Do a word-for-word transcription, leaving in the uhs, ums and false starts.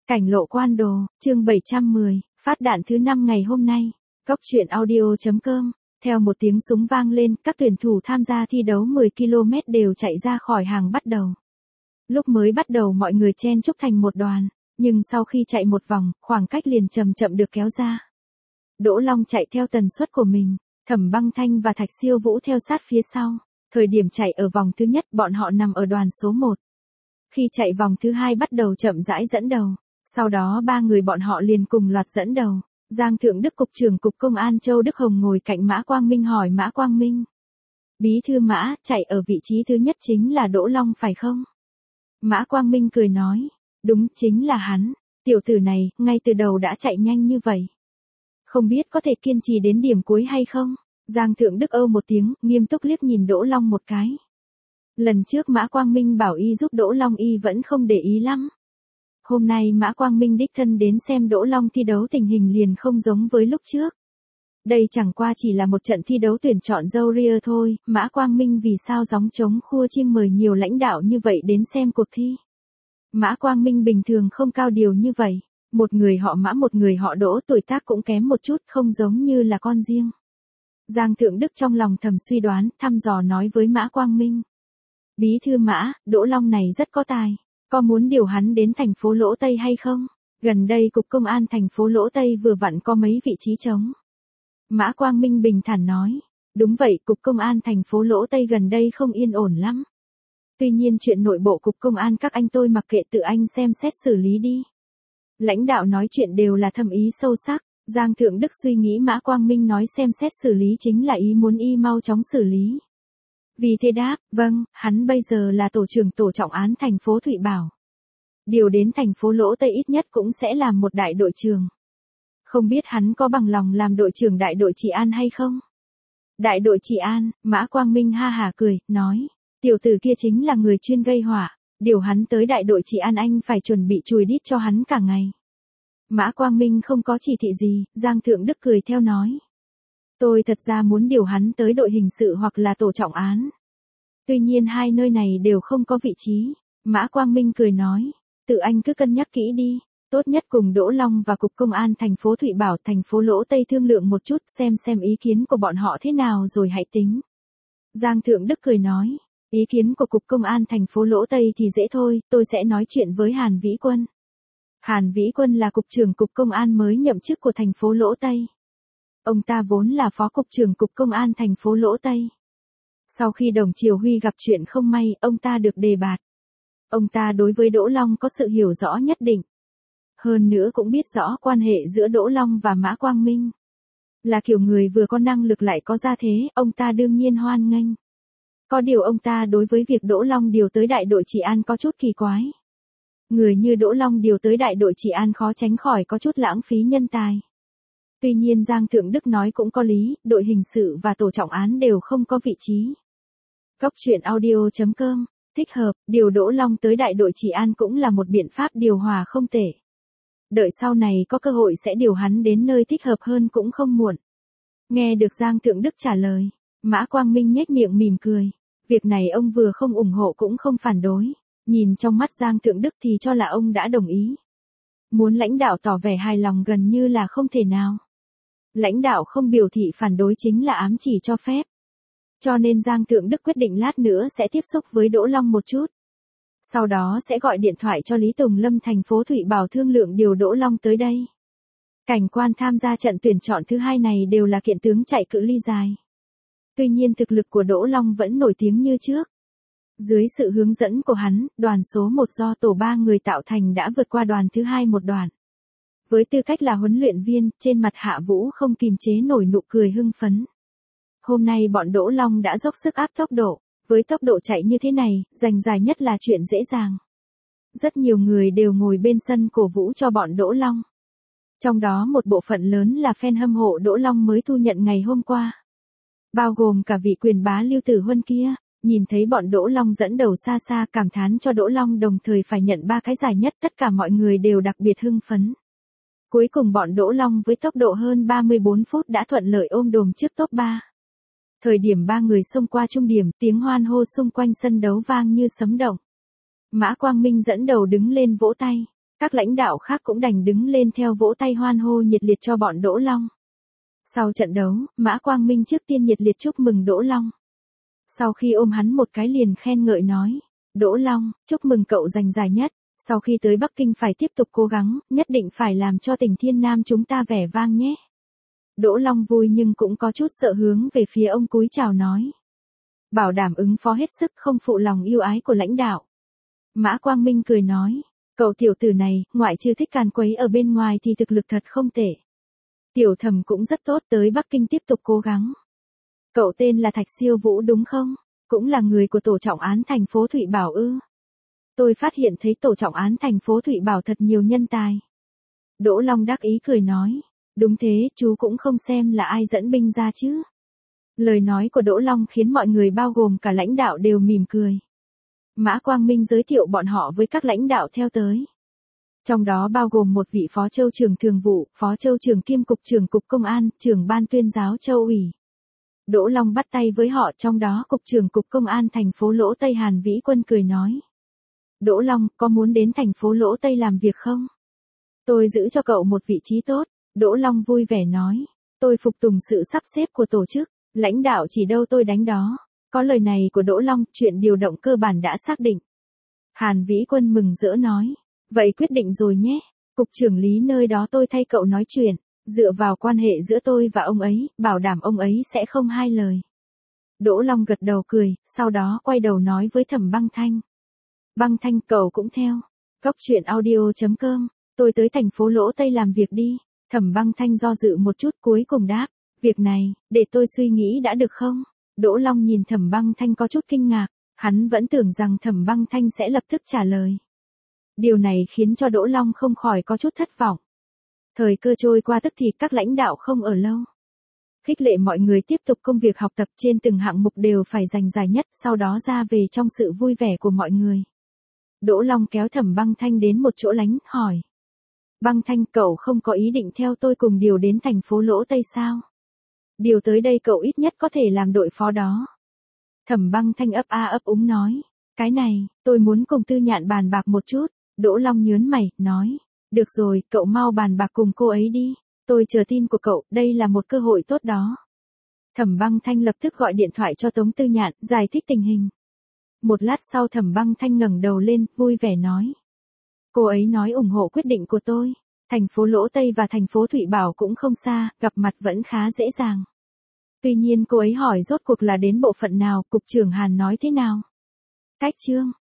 Cảnh lộ quan đồ, chương bảy trăm mười, phát đạn thứ năm ngày hôm nay. Cốc truyện audio chấm com. Theo một tiếng súng vang lên, các tuyển thủ tham gia thi đấu mười ki lô mét đều chạy ra khỏi hàng bắt đầu. Lúc mới bắt đầu mọi người chen chúc thành một đoàn, nhưng sau khi chạy một vòng, khoảng cách liền chậm chậm được kéo ra. Đỗ Long chạy theo tần suất của mình, Thẩm Băng Thanh và Thạch Siêu Vũ theo sát phía sau. Thời điểm chạy ở vòng thứ nhất bọn họ nằm ở đoàn số một. Khi chạy vòng thứ hai bắt đầu chậm rãi dẫn đầu. Sau đó ba người bọn họ liền cùng loạt dẫn đầu. Giang Thượng Đức Cục trưởng Cục Công an Châu Đức Hồng ngồi cạnh Mã Quang Minh hỏi Mã Quang Minh. Bí thư Mã, chạy ở vị trí thứ nhất chính là Đỗ Long phải không? Mã Quang Minh cười nói. Đúng, chính là hắn. Tiểu tử này, ngay từ đầu đã chạy nhanh như vậy. Không biết có thể kiên trì đến điểm cuối hay không? Giang Thượng Đức ơ một tiếng, nghiêm túc liếc nhìn Đỗ Long một cái. Lần trước Mã Quang Minh bảo y giúp Đỗ Long y vẫn không để ý lắm. Hôm nay Mã Quang Minh đích thân đến xem Đỗ Long thi đấu tình hình liền không giống với lúc trước. Đây chẳng qua chỉ là một trận thi đấu tuyển chọn dâu ria thôi, Mã Quang Minh vì sao gióng trống khua chiêng mời nhiều lãnh đạo như vậy đến xem cuộc thi. Mã Quang Minh bình thường không cao điều như vậy, một người họ Mã một người họ Đỗ tuổi tác cũng kém một chút không giống như là con riêng. Giang Thượng Đức trong lòng thầm suy đoán, thăm dò nói với Mã Quang Minh. Bí thư Mã, Đỗ Long này rất có tài. Có muốn điều hắn đến thành phố Lỗ Tây hay không? Gần đây Cục Công an thành phố Lỗ Tây vừa vặn có mấy vị trí trống. Mã Quang Minh bình thản nói. Đúng vậy, Cục Công an thành phố Lỗ Tây gần đây không yên ổn lắm. Tuy nhiên chuyện nội bộ Cục Công an các anh tôi mặc kệ tự anh xem xét xử lý đi. Lãnh đạo nói chuyện đều là thâm ý sâu sắc. Giang Thượng Đức suy nghĩ Mã Quang Minh nói xem xét xử lý chính là ý muốn y mau chóng xử lý. Vì thế đáp, vâng, hắn bây giờ là tổ trưởng tổ trọng án thành phố Thụy Bảo. Điều đến thành phố Lỗ Tây ít nhất cũng sẽ làm một đại đội trưởng. Không biết hắn có bằng lòng làm đội trưởng đại đội trị an hay không? Đại đội trị an, Mã Quang Minh ha hả cười, nói, tiểu tử kia chính là người chuyên gây họa, điều hắn tới đại đội trị an anh phải chuẩn bị chùi đít cho hắn cả ngày. Mã Quang Minh không có chỉ thị gì, Giang Thượng Đức cười theo nói. Tôi thật ra muốn điều hắn tới đội hình sự hoặc là tổ trọng án. Tuy nhiên hai nơi này đều không có vị trí. Mã Quang Minh cười nói. Tự anh cứ cân nhắc kỹ đi. Tốt nhất cùng Đỗ Long và Cục Công an thành phố Thụy Bảo thành phố Lỗ Tây thương lượng một chút xem xem ý kiến của bọn họ thế nào rồi hãy tính. Giang Thượng Đức cười nói. Ý kiến của Cục Công an thành phố Lỗ Tây thì dễ thôi, tôi sẽ nói chuyện với Hàn Vĩ Quân. Hàn Vĩ Quân là Cục trưởng Cục Công an mới nhậm chức của thành phố Lỗ Tây. Ông ta vốn là Phó Cục trưởng Cục Công an thành phố Lỗ Tây. Sau khi Đồng Triều Huy gặp chuyện không may, ông ta được đề bạt. Ông ta đối với Đỗ Long có sự hiểu rõ nhất định. Hơn nữa cũng biết rõ quan hệ giữa Đỗ Long và Mã Quang Minh. Là kiểu người vừa có năng lực lại có gia thế, ông ta đương nhiên hoan nghênh. Có điều ông ta đối với việc Đỗ Long điều tới đại đội trị an có chút kỳ quái. Người như Đỗ Long điều tới đại đội trị an khó tránh khỏi có chút lãng phí nhân tài. Tuy nhiên Giang Thượng Đức nói cũng có lý, đội hình sự và tổ trọng án đều không có vị trí. Cốc truyện audio chấm com, thích hợp, điều Đỗ Long tới đại đội trị an cũng là một biện pháp điều hòa không tệ. Đợi sau này có cơ hội sẽ điều hắn đến nơi thích hợp hơn cũng không muộn. Nghe được Giang Thượng Đức trả lời, Mã Quang Minh nhếch miệng mỉm cười. Việc này ông vừa không ủng hộ cũng không phản đối. Nhìn trong mắt Giang Thượng Đức thì cho là ông đã đồng ý. Muốn lãnh đạo tỏ vẻ hài lòng gần như là không thể nào. Lãnh đạo không biểu thị phản đối chính là ám chỉ cho phép. Cho nên Giang Thượng Đức quyết định lát nữa sẽ tiếp xúc với Đỗ Long một chút. Sau đó sẽ gọi điện thoại cho Lý Tùng Lâm thành phố Thụy Bảo thương lượng điều Đỗ Long tới đây. Cảnh quan tham gia trận tuyển chọn thứ hai này đều là kiện tướng chạy cự ly dài. Tuy nhiên thực lực của Đỗ Long vẫn nổi tiếng như trước. Dưới sự hướng dẫn của hắn, đoàn số một do tổ ba người tạo thành đã vượt qua đoàn thứ hai một đoạn. Với tư cách là huấn luyện viên, trên mặt Hạ Vũ không kìm chế nổi nụ cười hưng phấn. Hôm nay bọn Đỗ Long đã dốc sức áp tốc độ, với tốc độ chạy như thế này, giành giải nhất là chuyện dễ dàng. Rất nhiều người đều ngồi bên sân cổ vũ cho bọn Đỗ Long. Trong đó một bộ phận lớn là fan hâm mộ Đỗ Long mới thu nhận ngày hôm qua. Bao gồm cả vị quyền bá Lưu Tử Huân kia. Nhìn thấy bọn Đỗ Long dẫn đầu xa xa cảm thán cho Đỗ Long đồng thời phải nhận ba cái giải nhất, tất cả mọi người đều đặc biệt hưng phấn. Cuối cùng bọn Đỗ Long với tốc độ hơn ba mươi bốn phút đã thuận lợi ôm đồm trước top ba. Thời điểm ba người xông qua trung điểm, tiếng hoan hô xung quanh sân đấu vang như sấm động. Mã Quang Minh dẫn đầu đứng lên vỗ tay. Các lãnh đạo khác cũng đành đứng lên theo vỗ tay hoan hô nhiệt liệt cho bọn Đỗ Long. Sau trận đấu, Mã Quang Minh trước tiên nhiệt liệt chúc mừng Đỗ Long. Sau khi ôm hắn một cái liền khen ngợi nói, Đỗ Long, chúc mừng cậu giành giải nhất, sau khi tới Bắc Kinh phải tiếp tục cố gắng, nhất định phải làm cho tỉnh Thiên Nam chúng ta vẻ vang nhé. Đỗ Long vui nhưng cũng có chút sợ hướng về phía ông cúi chào nói. Bảo đảm ứng phó hết sức không phụ lòng yêu ái của lãnh đạo. Mã Quang Minh cười nói, cậu tiểu tử này, ngoại trừ thích càn quấy ở bên ngoài thì thực lực thật không tệ. Tiểu Thẩm cũng rất tốt, tới Bắc Kinh tiếp tục cố gắng. Cậu tên là Thạch Siêu Vũ đúng không? Cũng là người của tổ trọng án thành phố Thụy Bảo ư? Tôi phát hiện thấy tổ trọng án thành phố Thụy Bảo thật nhiều nhân tài. Đỗ Long đắc ý cười nói, đúng thế, chú cũng không xem là ai dẫn binh ra chứ. Lời nói của Đỗ Long khiến mọi người bao gồm cả lãnh đạo đều mỉm cười. Mã Quang Minh giới thiệu bọn họ với các lãnh đạo theo tới. Trong đó bao gồm một vị phó châu trưởng thường vụ, phó châu trưởng kiêm cục trưởng cục công an, trưởng ban tuyên giáo châu ủy. Đỗ Long bắt tay với họ, trong đó cục trưởng cục công an thành phố Lỗ Tây Hàn Vĩ Quân cười nói. Đỗ Long, có muốn đến thành phố Lỗ Tây làm việc không? Tôi giữ cho cậu một vị trí tốt. Đỗ Long vui vẻ nói. Tôi phục tùng sự sắp xếp của tổ chức, lãnh đạo chỉ đâu tôi đánh đó. Có lời này của Đỗ Long, chuyện điều động cơ bản đã xác định. Hàn Vĩ Quân mừng rỡ nói. Vậy quyết định rồi nhé. Cục trưởng lý nơi đó tôi thay cậu nói chuyện. Dựa vào quan hệ giữa tôi và ông ấy, bảo đảm ông ấy sẽ không hai lời. Đỗ Long gật đầu cười, sau đó quay đầu nói với Thẩm Băng Thanh. Băng Thanh, cậu cũng theo. Góc truyện audio chấm com, tôi tới thành phố Lỗ Tây làm việc đi. Thẩm Băng Thanh do dự một chút cuối cùng đáp. Việc này, để tôi suy nghĩ đã được không? Đỗ Long nhìn Thẩm Băng Thanh có chút kinh ngạc, hắn vẫn tưởng rằng Thẩm Băng Thanh sẽ lập tức trả lời. Điều này khiến cho Đỗ Long không khỏi có chút thất vọng. Thời cơ trôi qua tức thì các lãnh đạo không ở lâu. Khích lệ mọi người tiếp tục công việc học tập trên từng hạng mục đều phải giành giải nhất, sau đó ra về trong sự vui vẻ của mọi người. Đỗ Long kéo Thẩm Băng Thanh đến một chỗ lánh, hỏi. Băng Thanh, cậu không có ý định theo tôi cùng điều đến thành phố Lỗ Tây sao? Điều tới đây cậu ít nhất có thể làm đội phó đó. Thẩm Băng Thanh ấp a ấp úng nói. Cái này, tôi muốn cùng Tư Nhạn bàn bạc một chút. Đỗ Long nhớn mày, nói. Được rồi, cậu mau bàn bạc cùng cô ấy đi. Tôi chờ tin của cậu, đây là một cơ hội tốt đó. Thẩm Băng Thanh lập tức gọi điện thoại cho Tống Tư Nhạn, giải thích tình hình. Một lát sau Thẩm Băng Thanh ngẩng đầu lên, vui vẻ nói. Cô ấy nói ủng hộ quyết định của tôi. Thành phố Lỗ Tây và thành phố Thụy Bảo cũng không xa, gặp mặt vẫn khá dễ dàng. Tuy nhiên cô ấy hỏi rốt cuộc là đến bộ phận nào, cục trưởng Hàn nói thế nào? Cách chương